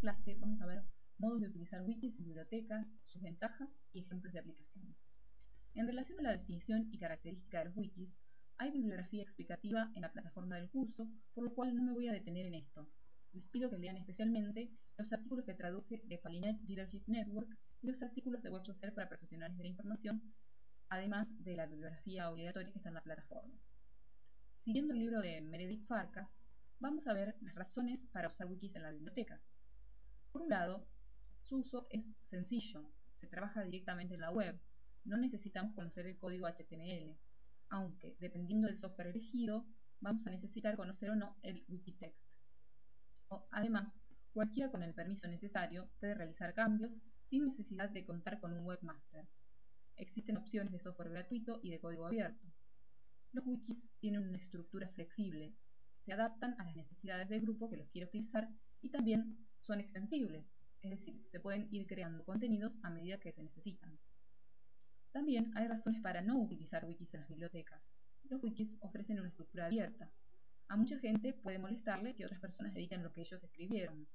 clase vamos a ver modos de utilizar wikis en bibliotecas, sus ventajas y ejemplos de aplicación. En relación a la definición y característica de los wikis, hay bibliografía explicativa en la plataforma del curso, por lo cual no me voy a detener en esto. Les pido que lean especialmente los artículos que traduje de Palinet Leadership Network y los artículos de Web Social para Profesionales de la Información, además de la bibliografía obligatoria que está en la plataforma. Siguiendo el libro de Meredith Farkas, vamos a ver las razones para usar wikis en la biblioteca. Por un lado, su uso es sencillo, se trabaja directamente en la web, no necesitamos conocer el código HTML, aunque dependiendo del software elegido, vamos a necesitar conocer o no el Wikitext. Además, cualquiera con el permiso necesario puede realizar cambios sin necesidad de contar con un webmaster. Existen opciones de software gratuito y de código abierto. Los wikis tienen una estructura flexible, se adaptan a las necesidades del grupo que los quiere utilizar y también son extensibles, es decir, se pueden ir creando contenidos a medida que se necesitan. También hay razones para no utilizar wikis en las bibliotecas. Los wikis ofrecen una estructura abierta. A mucha gente puede molestarle que otras personas editen lo que ellos escribieron.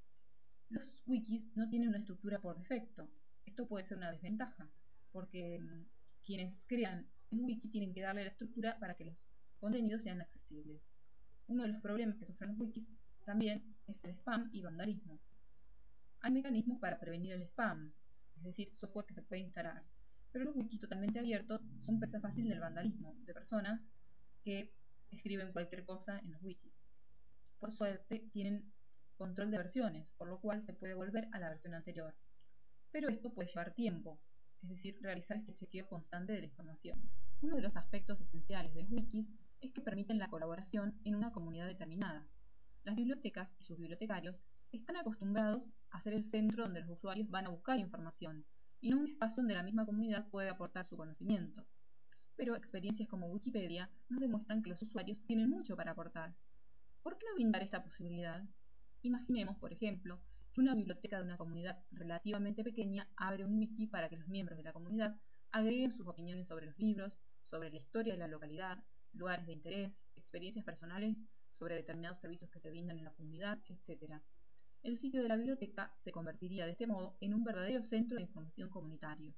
Los wikis no tienen una estructura por defecto. Esto puede ser una desventaja, porque quienes crean un wiki tienen que darle la estructura para que los contenidos sean accesibles. Uno de los problemas que sufren los wikis también es el spam y vandalismo. Hay mecanismos para prevenir el spam, es decir, software que se puede instalar, pero los wikis totalmente abiertos son presa fácil del vandalismo, de personas que escriben cualquier cosa en los wikis. Por suerte, tienen control de versiones, por lo cual se puede volver a la versión anterior. Pero esto puede llevar tiempo, es decir, realizar este chequeo constante de la información. Uno de los aspectos esenciales de wikis es que permiten la colaboración en una comunidad determinada. Las bibliotecas y sus bibliotecarios están acostumbrados a ser el centro donde los usuarios van a buscar información, y no un espacio donde la misma comunidad puede aportar su conocimiento. Pero experiencias como Wikipedia nos demuestran que los usuarios tienen mucho para aportar. ¿Por qué no brindar esta posibilidad? Imaginemos, por ejemplo, que una biblioteca de una comunidad relativamente pequeña abre un wiki para que los miembros de la comunidad agreguen sus opiniones sobre los libros, sobre la historia de la localidad, lugares de interés, experiencias personales sobre determinados servicios que se brindan en la comunidad, etc. El sitio de la biblioteca se convertiría de este modo en un verdadero centro de información comunitario.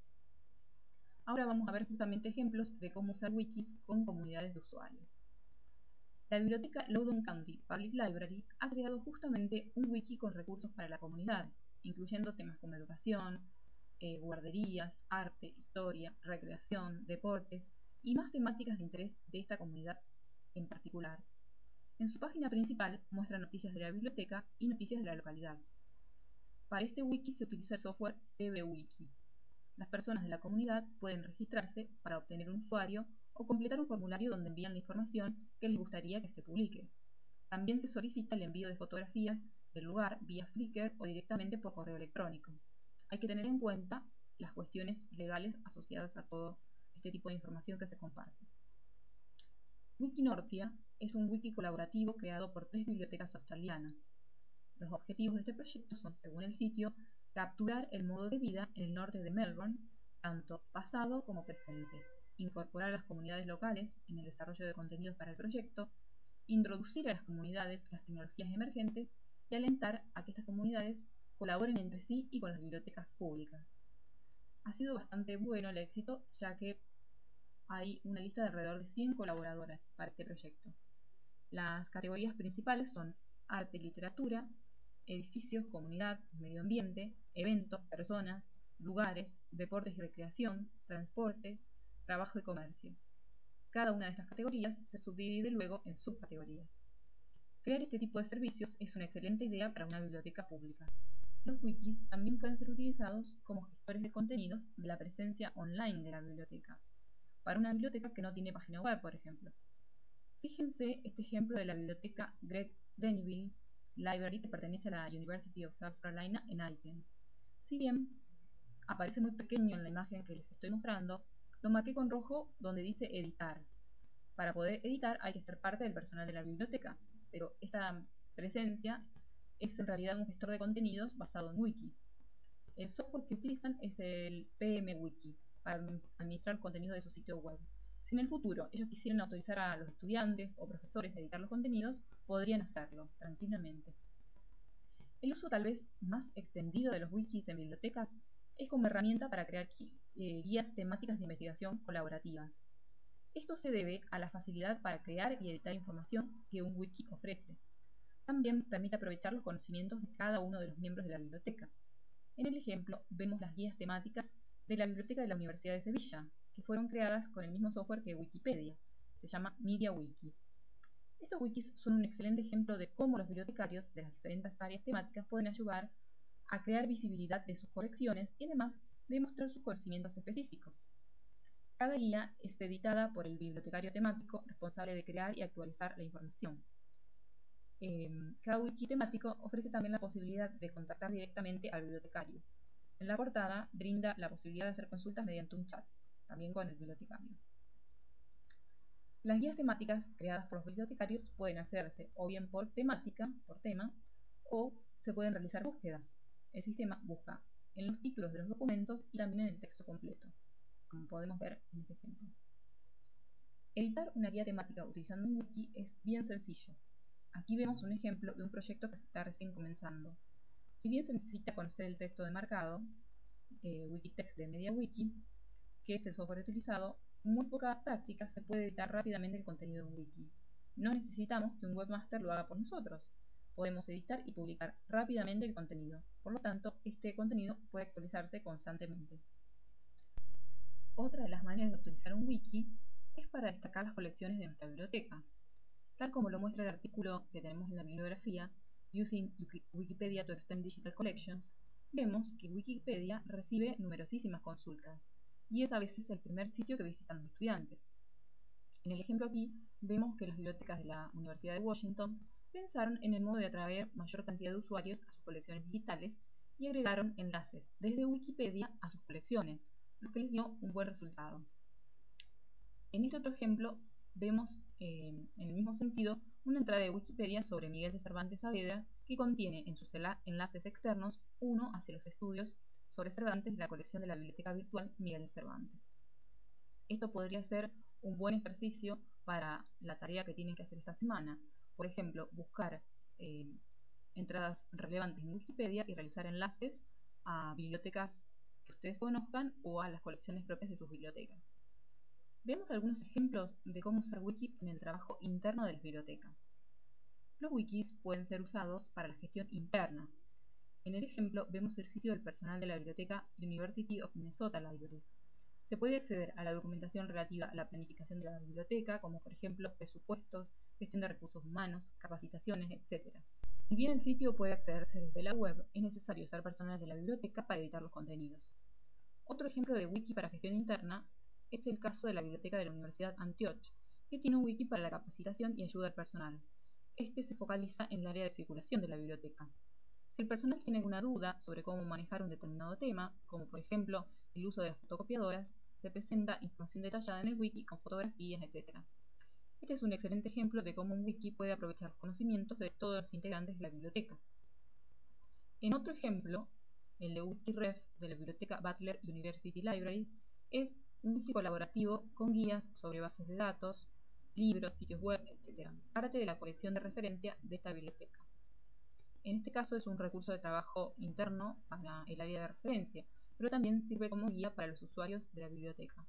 Ahora vamos a ver justamente ejemplos de cómo usar wikis con comunidades de usuarios. La biblioteca Loudoun County Public Library ha creado justamente un wiki con recursos para la comunidad, incluyendo temas como educación, guarderías, arte, historia, recreación, deportes y más temáticas de interés de esta comunidad en particular. En su página principal muestra noticias de la biblioteca y noticias de la localidad. Para este wiki se utiliza el software TBWiki. Las personas de la comunidad pueden registrarse para obtener un usuario o completar un formulario donde envían la información que les gustaría que se publique. También se solicita el envío de fotografías del lugar vía Flickr o directamente por correo electrónico. Hay que tener en cuenta las cuestiones legales asociadas a todo este tipo de información que se comparte. Wikinortia es un wiki colaborativo creado por 3 bibliotecas australianas. Los objetivos de este proyecto son, según el sitio, capturar el modo de vida en el norte de Melbourne, tanto pasado como presente, incorporar a las comunidades locales en el desarrollo de contenidos para el proyecto, introducir a las comunidades las tecnologías emergentes y alentar a que estas comunidades colaboren entre sí y con las bibliotecas públicas. Ha sido bastante bueno el éxito, ya que hay una lista de alrededor de 100 colaboradoras para este proyecto. Las categorías principales son arte y literatura, edificios, comunidad, medio ambiente, eventos, personas, lugares, deportes y recreación, transporte, trabajo y comercio. Cada una de estas categorías se subdivide luego en subcategorías. Crear este tipo de servicios es una excelente idea para una biblioteca pública. Los wikis también pueden ser utilizados como gestores de contenidos de la presencia online de la biblioteca, para una biblioteca que no tiene página web, por ejemplo. Fíjense este ejemplo de la biblioteca Greg Grenville Library, que pertenece a la University of South Carolina en Aiken. Si bien aparece muy pequeño en la imagen que les estoy mostrando, lo marqué con rojo donde dice editar. Para poder editar hay que ser parte del personal de la biblioteca, pero esta presencia es en realidad un gestor de contenidos basado en wiki. El software que utilizan es el PMWiki para administrar los contenidos de su sitio web. Si en el futuro ellos quisieran autorizar a los estudiantes o profesores a editar los contenidos, podrían hacerlo tranquilamente. El uso tal vez más extendido de los wikis en bibliotecas es como herramienta para crear guías temáticas de investigación colaborativas. Esto se debe a la facilidad para crear y editar información que un wiki ofrece. También permite aprovechar los conocimientos de cada uno de los miembros de la biblioteca. En el ejemplo vemos las guías temáticas de la Biblioteca de la Universidad de Sevilla, que fueron creadas con el mismo software que Wikipedia. Se llama MediaWiki. Estos wikis son un excelente ejemplo de cómo los bibliotecarios de las diferentes áreas temáticas pueden ayudar a crear visibilidad de sus colecciones y además de mostrar sus conocimientos específicos. Cada guía es editada por el bibliotecario temático responsable de crear y actualizar la información. Cada wiki temático ofrece también la posibilidad de contactar directamente al bibliotecario. En la portada brinda la posibilidad de hacer consultas mediante un chat, también con el bibliotecario. Las guías temáticas creadas por los bibliotecarios pueden hacerse o bien por tema, o se pueden realizar búsquedas. El sistema busca en los títulos de los documentos y también en el texto completo, como podemos ver en este ejemplo. Editar una guía temática utilizando un wiki es bien sencillo. Aquí vemos un ejemplo de un proyecto que se está recién comenzando. Si bien se necesita conocer el texto demarcado, Wikitext de MediaWiki, que es el software utilizado, con muy poca práctica se puede editar rápidamente el contenido de un wiki. No necesitamos que un webmaster lo haga por nosotros. Podemos editar y publicar rápidamente el contenido. Por lo tanto, este contenido puede actualizarse constantemente. Otra de las maneras de utilizar un wiki es para destacar las colecciones de nuestra biblioteca. Tal como lo muestra el artículo que tenemos en la bibliografía, Using Wikipedia to Extend Digital Collections, vemos que Wikipedia recibe numerosísimas consultas y es a veces el primer sitio que visitan los estudiantes. En el ejemplo aquí vemos que las bibliotecas de la Universidad de Washington pensaron en el modo de atraer mayor cantidad de usuarios a sus colecciones digitales y agregaron enlaces desde Wikipedia a sus colecciones, lo que les dio un buen resultado. En este otro ejemplo vemos, en el mismo sentido, una entrada de Wikipedia sobre Miguel de Cervantes Saavedra que contiene en sus enlaces externos uno hacia los estudios sobre Cervantes de la colección de la Biblioteca Virtual Miguel de Cervantes. Esto podría ser un buen ejercicio para la tarea que tienen que hacer esta semana. Por ejemplo, buscar entradas relevantes en Wikipedia y realizar enlaces a bibliotecas que ustedes conozcan o a las colecciones propias de sus bibliotecas. Veamos algunos ejemplos de cómo usar wikis en el trabajo interno de las bibliotecas. Los wikis pueden ser usados para la gestión interna. En el ejemplo vemos el sitio del personal de la biblioteca University of Minnesota Libraries. Se puede acceder a la documentación relativa a la planificación de la biblioteca, como por ejemplo presupuestos, gestión de recursos humanos, capacitaciones, etc. Si bien el sitio puede accederse desde la web, es necesario usar personal de la biblioteca para editar los contenidos. Otro ejemplo de wiki para gestión interna es el caso de la biblioteca de la Universidad Antioch, que tiene un wiki para la capacitación y ayuda al personal. Este se focaliza en el área de circulación de la biblioteca. Si el personal tiene alguna duda sobre cómo manejar un determinado tema, como por ejemplo el uso de las fotocopiadoras, se presenta información detallada en el wiki con fotografías, etc. Este es un excelente ejemplo de cómo un wiki puede aprovechar los conocimientos de todos los integrantes de la biblioteca. En otro ejemplo, el de Wikiref de la biblioteca Butler University Libraries, es un wiki colaborativo con guías sobre bases de datos, libros, sitios web, etc. Parte de la colección de referencia de esta biblioteca. En este caso es un recurso de trabajo interno para el área de referencia, pero también sirve como guía para los usuarios de la biblioteca.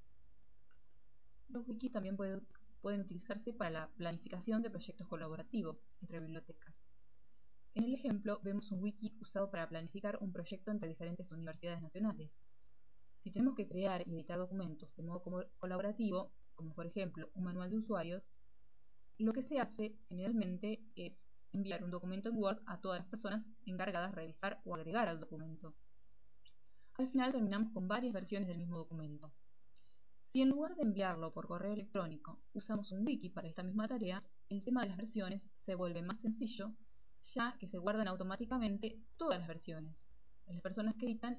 Los wikis también pueden utilizarse para la planificación de proyectos colaborativos entre bibliotecas. En el ejemplo vemos un wiki usado para planificar un proyecto entre diferentes universidades nacionales. Si tenemos que crear y editar documentos de modo colaborativo, como por ejemplo un manual de usuarios, lo que se hace generalmente es enviar un documento en Word a todas las personas encargadas de revisar o agregar al documento. Al final terminamos con varias versiones del mismo documento. Si en lugar de enviarlo por correo electrónico usamos un wiki para esta misma tarea, el tema de las versiones se vuelve más sencillo, ya que se guardan automáticamente todas las versiones. Las personas editan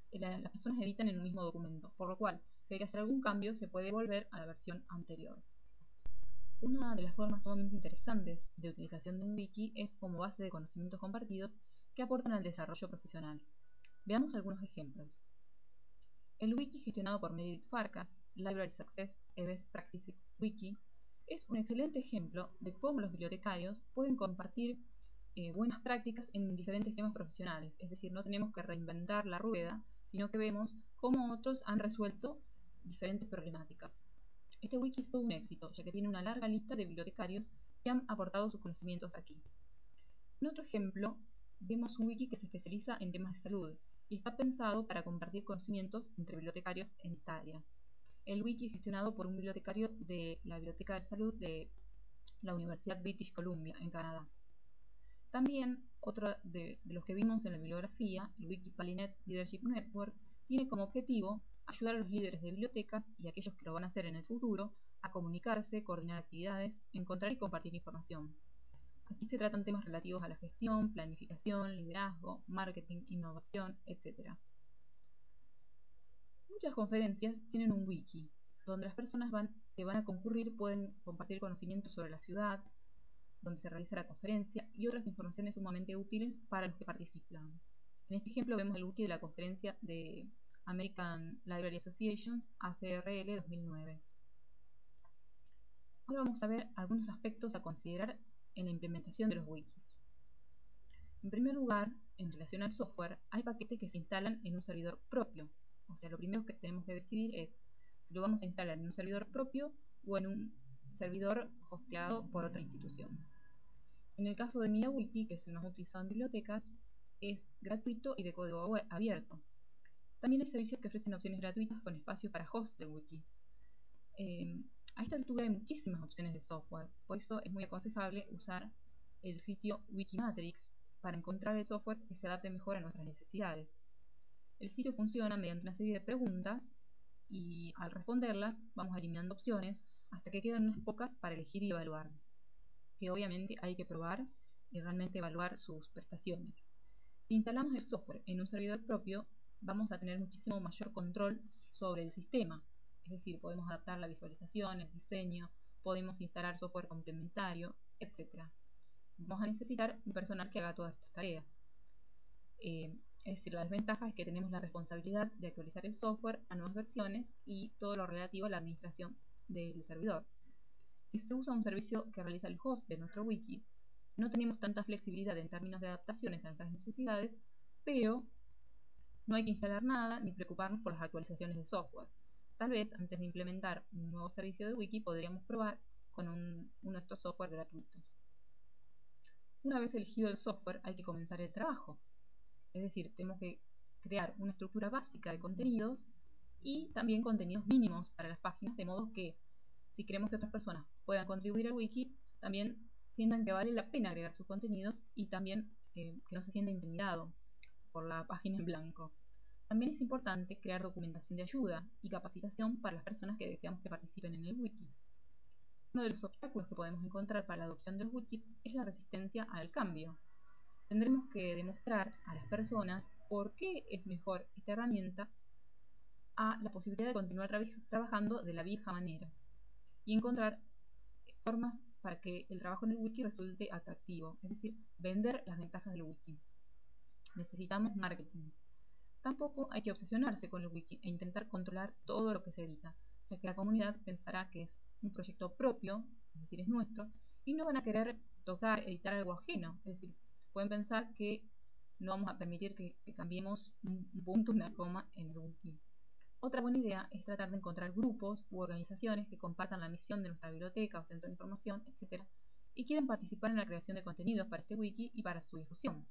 en un mismo documento, por lo cual, si hay que hacer algún cambio, se puede volver a la versión anterior. Una de las formas sumamente interesantes de utilización de un wiki es como base de conocimientos compartidos que aportan al desarrollo profesional. Veamos algunos ejemplos. El wiki gestionado por Meredith Farkas, Library Success a Best Practices Wiki, es un excelente ejemplo de cómo los bibliotecarios pueden compartir buenas prácticas en diferentes temas profesionales, es decir, no tenemos que reinventar la rueda, sino que vemos cómo otros han resuelto diferentes problemáticas. Este wiki es todo un éxito, ya que tiene una larga lista de bibliotecarios que han aportado sus conocimientos aquí. En otro ejemplo, vemos un wiki que se especializa en temas de salud y está pensado para compartir conocimientos entre bibliotecarios en esta área. El wiki es gestionado por un bibliotecario de la Biblioteca de Salud de la Universidad British Columbia, en Canadá. También, otro de los que vimos en la bibliografía, el Wikipalinet Leadership Network, tiene como objetivo ayudar a los líderes de bibliotecas y a aquellos que lo van a hacer en el futuro a comunicarse, coordinar actividades, encontrar y compartir información. Aquí se tratan temas relativos a la gestión, planificación, liderazgo, marketing, innovación, etc. Muchas conferencias tienen un wiki, donde las personas que van a concurrir pueden compartir conocimientos sobre la ciudad, donde se realiza la conferencia y otras informaciones sumamente útiles para los que participan. En este ejemplo vemos el wiki de la conferencia de American Library Associations ACRL 2009. Ahora vamos a ver algunos aspectos a considerar en la implementación de los wikis. En primer lugar, en relación al software, hay paquetes que se instalan en un servidor propio. O sea, lo primero que tenemos que decidir es si lo vamos a instalar en un servidor propio o en un servidor hosteado por otra institución. En el caso de MediaWiki, que es el más utilizado en bibliotecas, es gratuito y de código abierto. También hay servicios que ofrecen opciones gratuitas con espacio para host del wiki. A esta altura hay muchísimas opciones de software, por eso es muy aconsejable usar el sitio Wikimatrix para encontrar el software que se adapte mejor a nuestras necesidades. El sitio funciona mediante una serie de preguntas y al responderlas vamos eliminando opciones hasta que quedan unas pocas para elegir y evaluar, que obviamente hay que probar y realmente evaluar sus prestaciones. Si instalamos el software en un servidor propio, vamos a tener muchísimo mayor control sobre el sistema. Es decir, podemos adaptar la visualización, el diseño, podemos instalar software complementario, etc. Vamos a necesitar un personal que haga todas estas tareas. Es decir, la desventaja es que tenemos la responsabilidad de actualizar el software a nuevas versiones y todo lo relativo a la administración del servidor. Si se usa un servicio que realiza el host de nuestro wiki, no tenemos tanta flexibilidad en términos de adaptaciones a nuestras necesidades, pero no hay que instalar nada ni preocuparnos por las actualizaciones de software. Tal vez antes de implementar un nuevo servicio de wiki podríamos probar con uno de estos software gratuitos. Una vez elegido el software hay que comenzar el trabajo. Es decir, tenemos que crear una estructura básica de contenidos y también contenidos mínimos para las páginas, de modo que si queremos que otras personas puedan contribuir al wiki, también sientan que vale la pena agregar sus contenidos y también que no se sienta intimidado por la página en blanco. También es importante crear documentación de ayuda y capacitación para las personas que deseamos que participen en el wiki. Uno de los obstáculos que podemos encontrar para la adopción de los wikis es la resistencia al cambio. Tendremos que demostrar a las personas por qué es mejor esta herramienta a la posibilidad de continuar trabajando de la vieja manera y encontrar formas para que el trabajo en el wiki resulte atractivo, es decir, vender las ventajas del wiki. Necesitamos marketing. Tampoco hay que obsesionarse con el wiki e intentar controlar todo lo que se edita, ya que la comunidad pensará que es un proyecto propio, es decir, es nuestro, y no van a querer tocar, editar algo ajeno, es decir, pueden pensar que no vamos a permitir que cambiemos un punto, una coma en el wiki. Otra buena idea es tratar de encontrar grupos u organizaciones que compartan la misión de nuestra biblioteca o centro de información, etc., y quieran participar en la creación de contenidos para este wiki y para su difusión.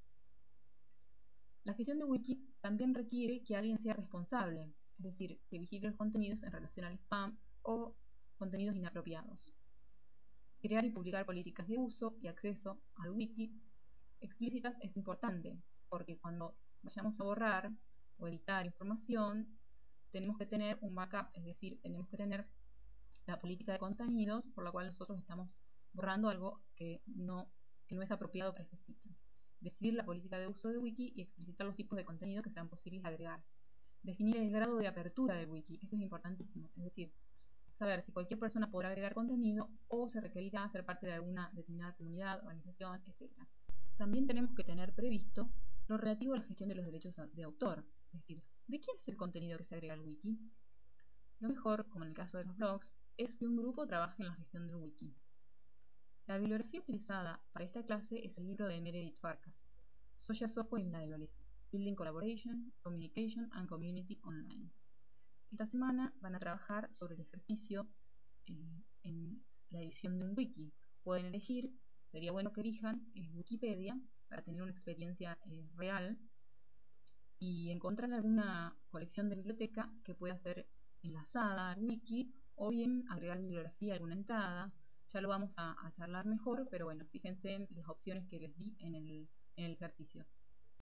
La gestión de wiki también requiere que alguien sea responsable, es decir, que vigile los contenidos en relación al spam o contenidos inapropiados. Crear y publicar políticas de uso y acceso al wiki explícitas es importante, porque cuando vayamos a borrar o editar información, tenemos que tener un backup, es decir, tenemos que tener la política de contenidos por la cual nosotros estamos borrando algo que no es apropiado para este sitio. Decidir la política de uso de wiki y explicitar los tipos de contenido que sean posibles agregar. Definir el grado de apertura del wiki, esto es importantísimo, es decir, saber si cualquier persona podrá agregar contenido o se requerirá ser parte de alguna determinada comunidad, organización, etc. También tenemos que tener previsto lo relativo a la gestión de los derechos de autor, es decir, ¿de quién es el contenido que se agrega al wiki? Lo mejor, como en el caso de los blogs, es que un grupo trabaje en la gestión del wiki. La bibliografía utilizada para esta clase es el libro de Meredith Farkas, Social Software in Libraries, Building Collaboration, Communication and Community Online. Esta semana van a trabajar sobre el ejercicio en la edición de un wiki. Pueden elegir, sería bueno que elijan Wikipedia para tener una experiencia real y encontrar alguna colección de biblioteca que pueda ser enlazada al wiki o bien agregar bibliografía a alguna entrada. Ya lo vamos a charlar mejor, pero bueno, fíjense en las opciones que les di en el ejercicio.